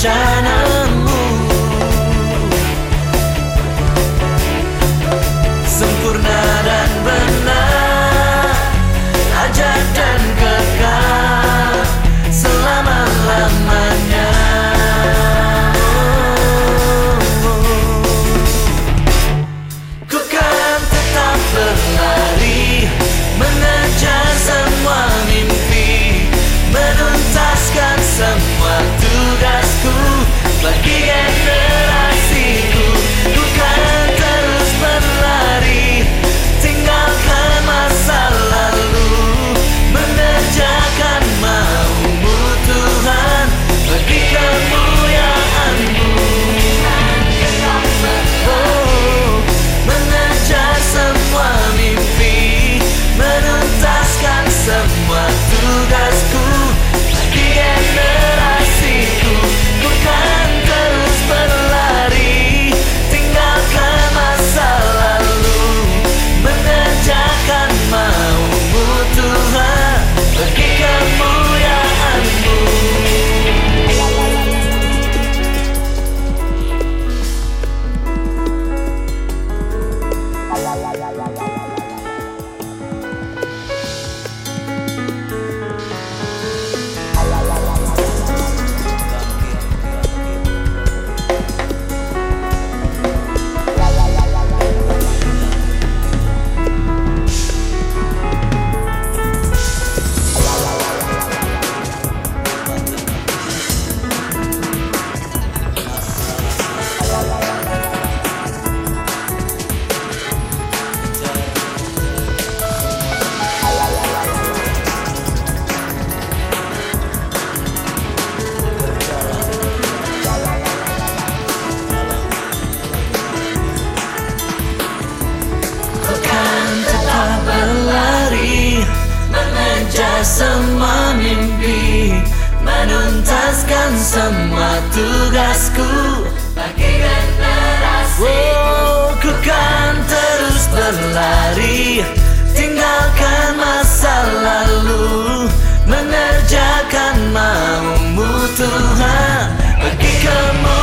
rencanamu. Sempurna dan benar, ajaib dan kekal selama-lamanya. Ku kan tetap berlari, mengejar semua mimpi, menuntaskan semua tugasku bagi generasiku. Ku kan terus berlari, tinggalkan masa lalu, mengerjakan maumu Tuhan bagi kemuliaan-Mu. Oh, mengejar semua mimpi, menuntaskan semua tugasku bagi generasiku. Ku kan terus berlari, tinggalkan masa lalu, mengerjakan maumu Tuhan bagi kemuliaan-Mu. Mengejar semua mimpi, menuntaskan semua tugasku bagi generasiku. Oh, ku kan terus berlari, tinggalkan masa lalu, mengerjakan maumu Tuhan bagi kemuliaan.